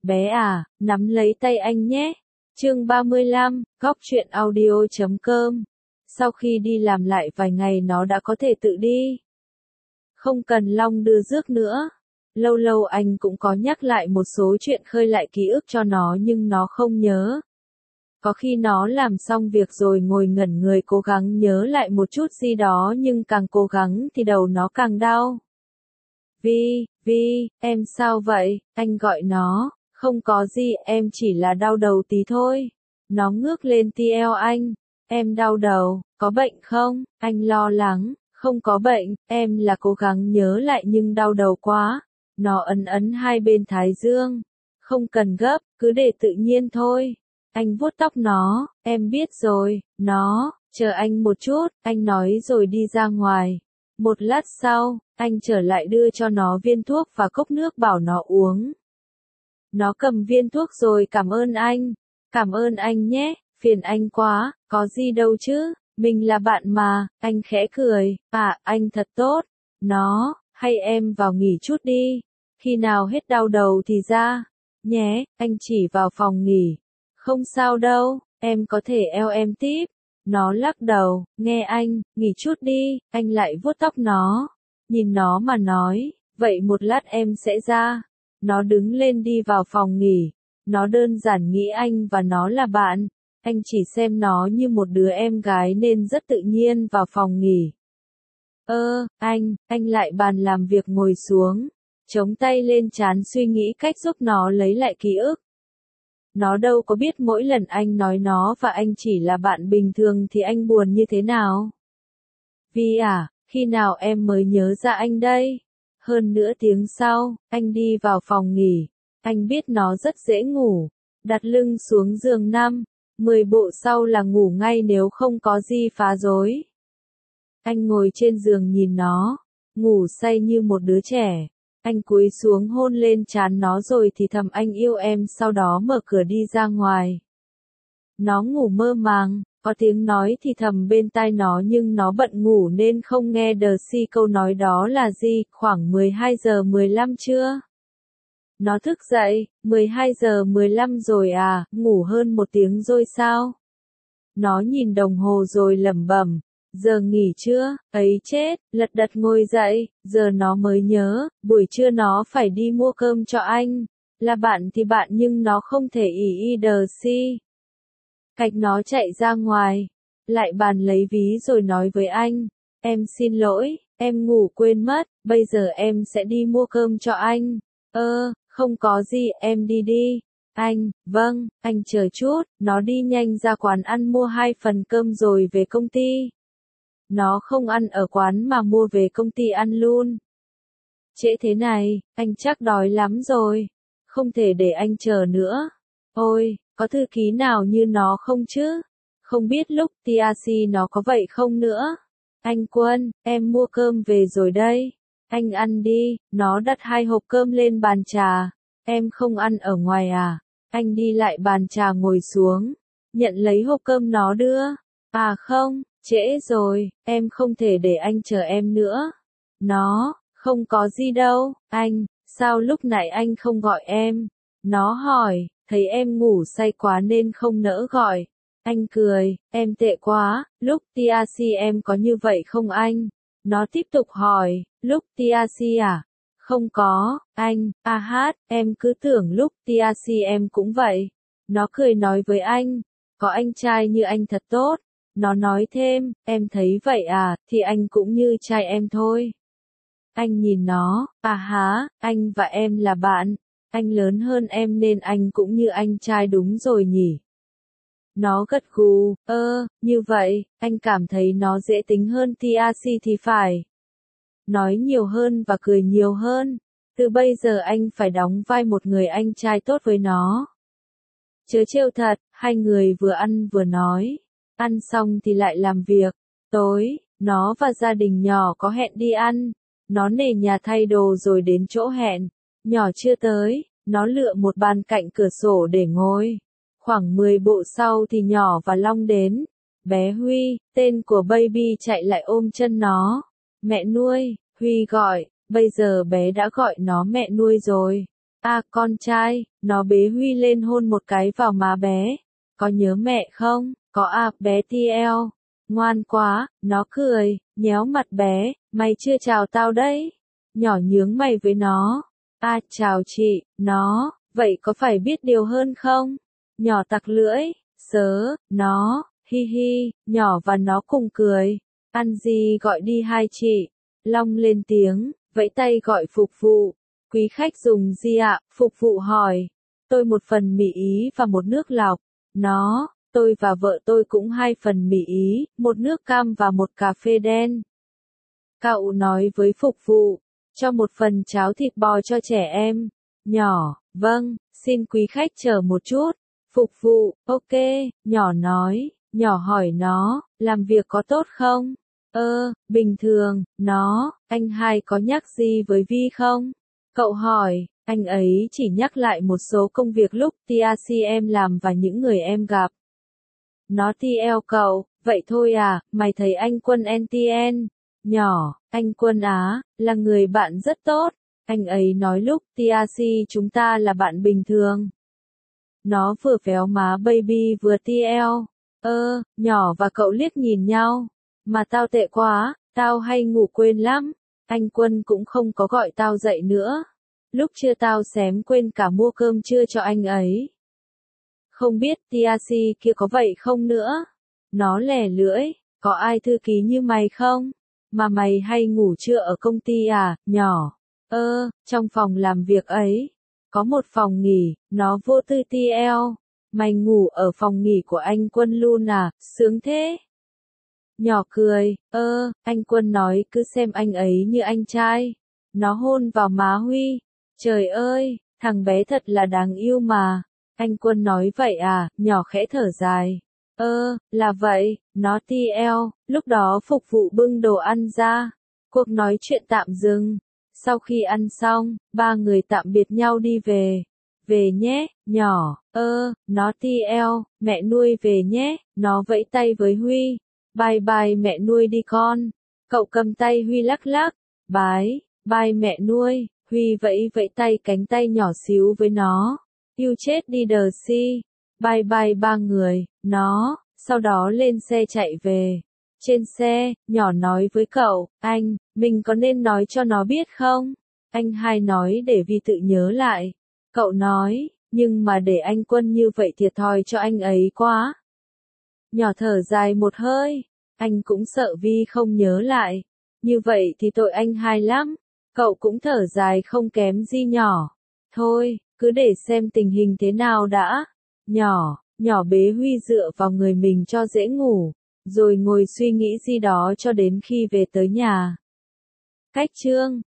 Bé à, nắm lấy tay anh nhé. Chương 35, Góc truyện audio.com. Sau khi đi làm lại vài ngày nó đã có thể tự đi. Không cần Long đưa rước nữa. Lâu lâu anh cũng có nhắc lại một số chuyện khơi lại ký ức cho nó nhưng nó không nhớ. Có khi nó làm xong việc rồi ngồi ngẩn người cố gắng nhớ lại một chút gì đó nhưng càng cố gắng thì đầu nó càng đau. Vi, em sao vậy? Anh gọi nó. Không có gì, em chỉ là đau đầu tí thôi. Nó ngước lên tí eo anh. Em đau đầu, có bệnh không? Anh lo lắng. Không có bệnh, em là cố gắng nhớ lại nhưng đau đầu quá. Nó ấn hai bên thái dương. Không cần gấp, cứ để tự nhiên thôi. Anh vuốt tóc nó, em biết rồi, chờ anh một chút, anh nói rồi đi ra ngoài. Một lát sau, anh trở lại đưa cho nó viên thuốc và cốc nước bảo nó uống. Nó cầm viên thuốc rồi cảm ơn anh nhé, phiền anh quá, có gì đâu chứ, mình là bạn mà, anh khẽ cười, anh thật tốt, hay em vào nghỉ chút đi, khi nào hết đau đầu thì ra, nhé, anh chỉ vào phòng nghỉ. Không sao đâu, em có thể eo em tiếp. Nó lắc đầu, nghe anh, nghỉ chút đi, anh lại vuốt tóc nó. Nhìn nó mà nói, vậy một lát em sẽ ra. Nó đứng lên đi vào phòng nghỉ. Nó đơn giản nghĩ anh và nó là bạn. Anh chỉ xem nó như một đứa em gái nên rất tự nhiên vào phòng nghỉ. Anh lại bàn làm việc ngồi xuống. Chống tay lên trán suy nghĩ cách giúp nó lấy lại ký ức. Nó đâu có biết mỗi lần anh nói nó và anh chỉ là bạn bình thường thì anh buồn như thế nào. Vi à, khi nào em mới nhớ ra anh đây? Hơn nửa tiếng sau, anh đi vào phòng nghỉ. Anh biết nó rất dễ ngủ. Đặt lưng xuống giường 10 bộ sau là ngủ ngay nếu không có gì phá rối. Anh ngồi trên giường nhìn nó, ngủ say như một đứa trẻ. Anh cúi xuống hôn lên trán nó rồi thì thầm anh yêu em sau đó mở cửa đi ra ngoài. Nó ngủ mơ màng, có tiếng nói thì thầm bên tai nó nhưng nó bận ngủ nên không nghe đờ si câu nói đó là gì, khoảng 12 giờ 15 trưa. Nó thức dậy, 12 giờ 15 rồi à, ngủ hơn một tiếng rồi sao? Nó nhìn đồng hồ rồi lẩm bẩm. Giờ nghỉ chưa, ấy chết, lật đật ngồi dậy, giờ nó mới nhớ, buổi trưa nó phải đi mua cơm cho anh. Là bạn thì bạn nhưng nó không thể ỷ đờ si. Cạch nó chạy ra ngoài, lại bàn lấy ví rồi nói với anh. Em xin lỗi, em ngủ quên mất, bây giờ em sẽ đi mua cơm cho anh. Không có gì, em đi đi. Vâng, anh chờ chút, nó đi nhanh ra quán ăn mua 2 phần cơm rồi về công ty. Nó không ăn ở quán mà mua về công ty ăn luôn. Trễ thế này, anh chắc đói lắm rồi. Không thể để anh chờ nữa. Ôi, có thư ký nào như nó không chứ? Không biết lúc TRC nó có vậy không nữa. Anh Quân, em mua cơm về rồi đây. Anh ăn đi, nó đặt 2 hộp cơm lên bàn trà. Em không ăn ở ngoài à? Anh đi lại bàn trà ngồi xuống. Nhận lấy hộp cơm nó đưa. À không. Trễ rồi, em không thể để anh chờ em nữa. Nó, không có gì đâu, anh, sao lúc nãy anh không gọi em? Nó hỏi, thấy em ngủ say quá nên không nỡ gọi. Anh cười, em tệ quá, lúc TRC em có như vậy không anh? Nó tiếp tục hỏi, lúc TRC à? Không có, anh, em cứ tưởng lúc TRC em cũng vậy. Nó cười nói với anh, có anh trai như anh thật tốt. Nó nói thêm, em thấy vậy à, thì anh cũng như trai em thôi. Anh nhìn nó, anh và em là bạn. Anh lớn hơn em nên anh cũng như anh trai đúng rồi nhỉ. Nó gật gù, như vậy, anh cảm thấy nó dễ tính hơn TRC thì phải. Nói nhiều hơn và cười nhiều hơn. Từ bây giờ anh phải đóng vai một người anh trai tốt với nó. Chớ trêu thật, hai người vừa ăn vừa nói. Ăn xong thì lại làm việc. Tối, nó và gia đình nhỏ có hẹn đi ăn. Nó nề nhà thay đồ rồi đến chỗ hẹn. Nhỏ chưa tới, nó lựa một bàn cạnh cửa sổ để ngồi. Khoảng 10 bộ sau thì nhỏ và Long đến. Bé Huy, tên của baby chạy lại ôm chân nó. Mẹ nuôi, Huy gọi, bây giờ bé đã gọi nó mẹ nuôi rồi. À con trai, nó bế Huy lên hôn một cái vào má bé. Có nhớ mẹ không? Có à, bé TL. Ngoan quá, nó cười, nhéo mặt bé, mày chưa chào tao đấy. Nhỏ nhướng mày với nó. À chào chị, nó, vậy có phải biết điều hơn không? Nhỏ tặc lưỡi, sớ, nó, hi hi, nhỏ và nó cùng cười. Ăn gì gọi đi hai chị. Long lên tiếng, vẫy tay gọi phục vụ. Quý khách dùng gì ạ? Phục vụ hỏi. Tôi một phần mì Ý và một nước lọc. Nó, tôi và vợ tôi cũng 2 phần mì Ý, một nước cam và một cà phê đen. Cậu nói với phục vụ, cho một phần cháo thịt bò cho trẻ em. Nhỏ, vâng, xin quý khách chờ một chút. Phục vụ, ok, nhỏ nói, nhỏ hỏi nó, làm việc có tốt không? Bình thường, nó, anh hai có nhắc gì với Vi không? Cậu hỏi, anh ấy chỉ nhắc lại một số công việc lúc TRC em làm và những người em gặp. Nó TL cậu, vậy thôi à, mày thấy anh Quân NTN. Nhỏ, anh Quân á, là người bạn rất tốt. Anh ấy nói lúc TRC chúng ta là bạn bình thường. Nó vừa véo má baby vừa TL. Nhỏ và cậu liếc nhìn nhau. Mà tao tệ quá, tao hay ngủ quên lắm. Anh Quân cũng không có gọi tao dậy nữa. Lúc trưa tao xém quên cả mua cơm trưa cho anh ấy. Không biết TRC kia có vậy không nữa. Nó lẻ lưỡi, có ai thư ký như mày không? Mà mày hay ngủ trưa ở công ty à, nhỏ? Trong phòng làm việc ấy. Có một phòng nghỉ, nó vô tư TL. Mày ngủ ở phòng nghỉ của anh Quân luôn à, sướng thế. Nhỏ cười, anh Quân nói cứ xem anh ấy như anh trai. Nó hôn vào má Huy. Trời ơi, thằng bé thật là đáng yêu mà. Anh Quân nói vậy à, nhỏ khẽ thở dài. Là vậy, nó TL, lúc đó phục vụ bưng đồ ăn ra. Cuộc nói chuyện tạm dừng. Sau khi ăn xong, ba người tạm biệt nhau đi về. Về nhé, nhỏ, nó TL, mẹ nuôi về nhé, nó vẫy tay với Huy. Bye bye mẹ nuôi đi con. Cậu cầm tay Huy lắc lắc. Bye mẹ nuôi. Huy vẫy vẫy tay cánh tay nhỏ xíu với nó. Yêu chết đi đờ si. Bye bye ba người, nó, sau đó lên xe chạy về. Trên xe, nhỏ nói với cậu, anh, mình có nên nói cho nó biết không? Anh hai nói để Vi tự nhớ lại. Cậu nói, nhưng mà để anh Quân như vậy thiệt thòi cho anh ấy quá. Nhỏ thở dài một hơi, anh cũng sợ Vi không nhớ lại. Như vậy thì tội anh hai lắm. Cậu cũng thở dài không kém gì nhỏ. Thôi, cứ để xem tình hình thế nào đã. Nhỏ bế Huy dựa vào người mình cho dễ ngủ, rồi ngồi suy nghĩ gì đó cho đến khi về tới nhà. Cách chương